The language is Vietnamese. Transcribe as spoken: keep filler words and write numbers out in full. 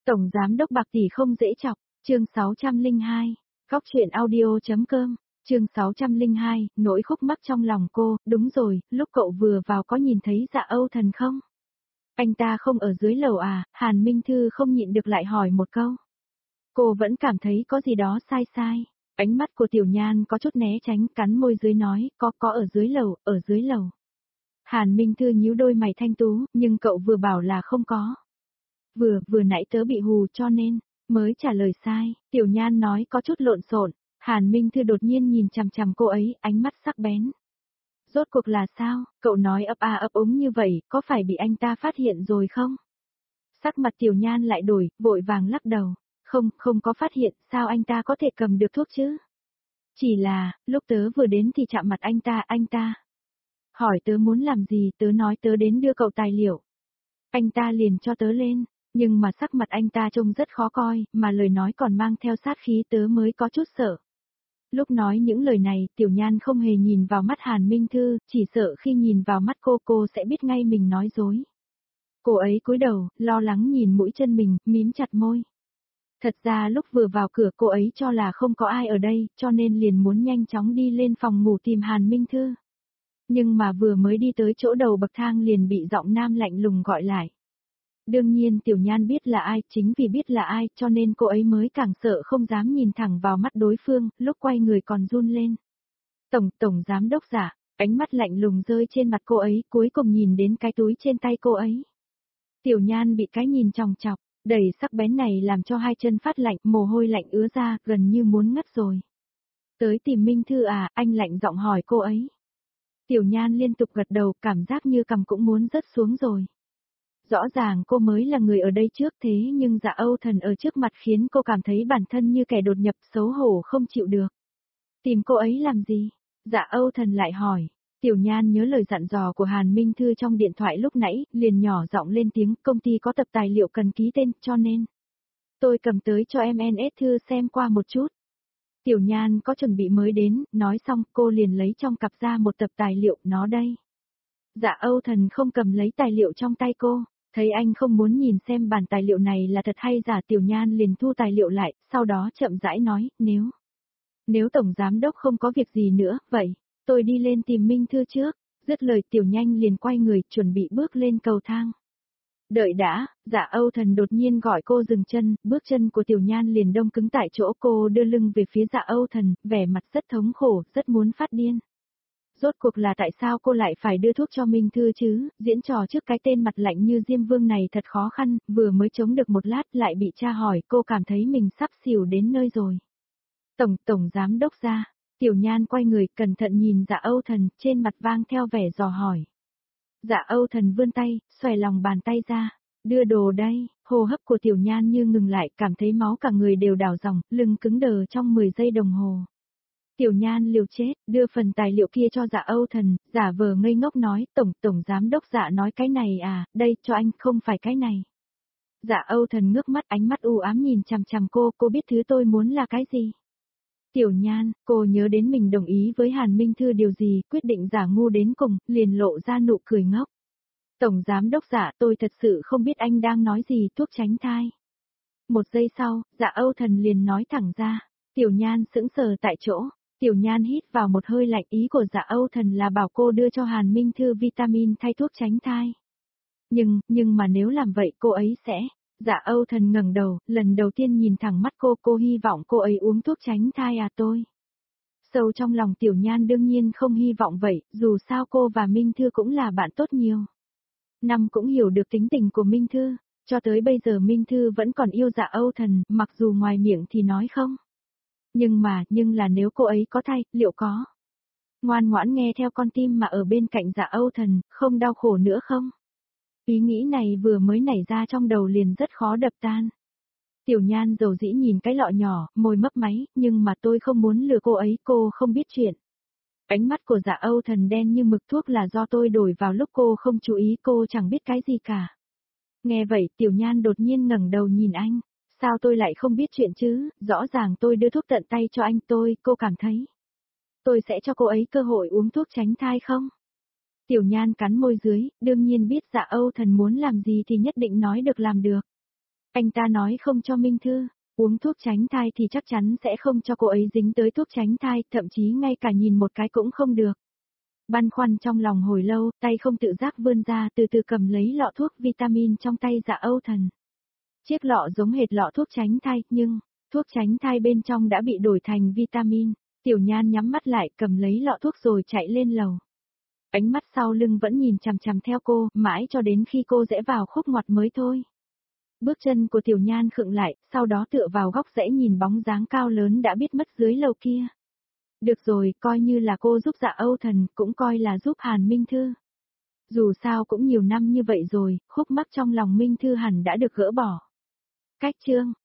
Tổng giám đốc Bạc tỷ không dễ chọc, chương sáu trăm lẻ hai, góc truyện audio.com, chương sáu trăm lẻ hai, nỗi khúc mắc trong lòng cô, đúng rồi, lúc cậu vừa vào có nhìn thấy Dạ Âu Thần không? Anh ta không ở dưới lầu à? Hàn Minh Thư không nhịn được lại hỏi một câu. Cô vẫn cảm thấy có gì đó sai sai, ánh mắt của Tiểu Nhan có chút né tránh, cắn môi dưới nói, có có ở dưới lầu, ở dưới lầu. Hàn Minh Thư nhíu đôi mày thanh tú, nhưng cậu vừa bảo là không có. Vừa, vừa nãy tớ bị hù cho nên, mới trả lời sai, Tiểu Nhan nói có chút lộn xộn. Hàn Minh Thư đột nhiên nhìn chằm chằm cô ấy, ánh mắt sắc bén. Rốt cuộc là sao, cậu nói ấp a ấp úng như vậy, có phải bị anh ta phát hiện rồi không? Sắc mặt Tiểu Nhan lại đổi, vội vàng lắc đầu. Không, không có phát hiện, sao anh ta có thể cầm được thuốc chứ? Chỉ là, lúc tớ vừa đến thì chạm mặt anh ta, anh ta. Hỏi tớ muốn làm gì, tớ nói tớ đến đưa cậu tài liệu. Anh ta liền cho tớ lên, nhưng mà sắc mặt anh ta trông rất khó coi, mà lời nói còn mang theo sát khí, tớ mới có chút sợ. Lúc nói những lời này, Tiểu Nhan không hề nhìn vào mắt Hàn Minh Thư, chỉ sợ khi nhìn vào mắt cô cô sẽ biết ngay mình nói dối. Cô ấy cúi đầu, lo lắng nhìn mũi chân mình, mím chặt môi. Thật ra lúc vừa vào cửa cô ấy cho là không có ai ở đây, cho nên liền muốn nhanh chóng đi lên phòng ngủ tìm Hàn Minh Thư. Nhưng mà vừa mới đi tới chỗ đầu bậc thang liền bị giọng nam lạnh lùng gọi lại. Đương nhiên Tiểu Nhan biết là ai, chính vì biết là ai, cho nên cô ấy mới càng sợ không dám nhìn thẳng vào mắt đối phương, lúc quay người còn run lên. Tổng, tổng giám đốc Dạ, ánh mắt lạnh lùng rơi trên mặt cô ấy, cuối cùng nhìn đến cái túi trên tay cô ấy. Tiểu Nhan bị cái nhìn chòng chọc, đầy sắc bén này làm cho hai chân phát lạnh, mồ hôi lạnh ứa ra, gần như muốn ngất rồi. Tới tìm Minh Thư à, anh lạnh giọng hỏi cô ấy. Tiểu Nhan liên tục gật đầu, cảm giác như cằm cũng muốn rớt xuống rồi. Rõ ràng cô mới là người ở đây trước thế nhưng Dạ Âu Thần ở trước mặt khiến cô cảm thấy bản thân như kẻ đột nhập, xấu hổ không chịu được. Tìm cô ấy làm gì? Dạ Âu Thần lại hỏi. Tiểu Nhan nhớ lời dặn dò của Hàn Minh Thư trong điện thoại lúc nãy, liền nhỏ giọng lên tiếng, công ty có tập tài liệu cần ký tên, cho nên tôi cầm tới cho em en ét Thư xem qua một chút. Tiểu Nhan có chuẩn bị mới đến, nói xong cô liền lấy trong cặp ra một tập tài liệu, nó đây. Dạ Âu Thần không cầm lấy tài liệu trong tay cô, thấy anh không muốn nhìn xem bản tài liệu này là thật hay giả, Tiểu Nhan liền thu tài liệu lại, sau đó chậm rãi nói, nếu, nếu Tổng Giám Đốc không có việc gì nữa, vậy, tôi đi lên tìm Minh Thư trước, dứt lời Tiểu Nhan liền quay người, chuẩn bị bước lên cầu thang. Đợi đã, Dạ Âu Thần đột nhiên gọi cô dừng chân, bước chân của Tiểu Nhan liền đông cứng tại chỗ, cô đưa lưng về phía Dạ Âu Thần, vẻ mặt rất thống khổ, rất muốn phát điên. Rốt cuộc là tại sao cô lại phải đưa thuốc cho Minh Thư chứ, diễn trò trước cái tên mặt lạnh như Diêm Vương này thật khó khăn, vừa mới chống được một lát lại bị cha hỏi, cô cảm thấy mình sắp xỉu đến nơi rồi. Tổng, tổng giám đốc ra, Tiểu Nhan quay người, cẩn thận nhìn Dạ Âu Thần, trên mặt vang theo vẻ dò hỏi. Dạ Âu Thần vươn tay, xòe lòng bàn tay ra, đưa đồ đây, hô hấp của Tiểu Nhan như ngừng lại, cảm thấy máu cả người đều đảo dòng, lưng cứng đờ trong mười giây đồng hồ. Tiểu Nhan liều chết, đưa phần tài liệu kia cho Dạ Âu Thần, giả vờ ngây ngốc nói, tổng, tổng giám đốc Dạ nói cái này à, đây, cho anh, không phải cái này. Dạ Âu Thần ngước mắt, ánh mắt u ám nhìn chằm chằm cô, cô biết thứ tôi muốn là cái gì. Tiểu Nhan, cô nhớ đến mình đồng ý với Hàn Minh Thư điều gì, quyết định giả ngu đến cùng, liền lộ ra nụ cười ngốc. Tổng giám đốc Dạ, tôi thật sự không biết anh đang nói gì, thuốc tránh thai. Một giây sau, Dạ Âu Thần liền nói thẳng ra, Tiểu Nhan sững sờ tại chỗ. Tiểu Nhan hít vào một hơi lạnh, ý của Dạ Âu Thần là bảo cô đưa cho Hàn Minh Thư vitamin thay thuốc tránh thai. Nhưng, nhưng mà nếu làm vậy cô ấy sẽ... Dạ Âu Thần ngẩng đầu, lần đầu tiên nhìn thẳng mắt cô, cô hy vọng cô ấy uống thuốc tránh thai à tôi. Sâu trong lòng Tiểu Nhan đương nhiên không hy vọng vậy, dù sao cô và Minh Thư cũng là bạn tốt nhiều. Năm cũng hiểu được tính tình của Minh Thư, cho tới bây giờ Minh Thư vẫn còn yêu Dạ Âu Thần, mặc dù ngoài miệng thì nói không. Nhưng mà, nhưng là nếu cô ấy có thai, liệu có ngoan ngoãn nghe theo con tim mà ở bên cạnh Dạ Âu Thần, không đau khổ nữa không? Ý nghĩ này vừa mới nảy ra trong đầu liền rất khó đập tan. Tiểu Nhan dầu dĩ nhìn cái lọ nhỏ, môi mấp máy, nhưng mà tôi không muốn lừa cô ấy, cô không biết chuyện. Ánh mắt của Dạ Âu Thần đen như mực, thuốc là do tôi đổi vào lúc cô không chú ý, cô chẳng biết cái gì cả. Nghe vậy, Tiểu Nhan đột nhiên ngẩng đầu nhìn anh. Sao tôi lại không biết chuyện chứ, rõ ràng tôi đưa thuốc tận tay cho anh, tôi, cô cảm thấy tôi sẽ cho cô ấy cơ hội uống thuốc tránh thai không? Tiểu Nhan cắn môi dưới, đương nhiên biết Dạ Âu Thần muốn làm gì thì nhất định nói được làm được. Anh ta nói không cho Minh Thư uống thuốc tránh thai thì chắc chắn sẽ không cho cô ấy dính tới thuốc tránh thai, thậm chí ngay cả nhìn một cái cũng không được. Băn khoăn trong lòng hồi lâu, tay không tự giác vươn ra từ từ cầm lấy lọ thuốc vitamin trong tay Dạ Âu Thần. Chiếc lọ giống hệt lọ thuốc tránh thai, nhưng, thuốc tránh thai bên trong đã bị đổi thành vitamin. Tiểu Nhan nhắm mắt lại cầm lấy lọ thuốc rồi chạy lên lầu. Ánh mắt sau lưng vẫn nhìn chằm chằm theo cô, mãi cho đến khi cô rẽ vào khúc ngoặt mới thôi. Bước chân của Tiểu Nhan khựng lại, sau đó tựa vào góc rẽ nhìn bóng dáng cao lớn đã biết mất dưới lầu kia. Được rồi, coi như là cô giúp Dạ Âu Thần, cũng coi là giúp Hàn Minh Thư. Dù sao cũng nhiều năm như vậy rồi, khúc mắc trong lòng Minh Thư hẳn đã được gỡ bỏ. Cách chương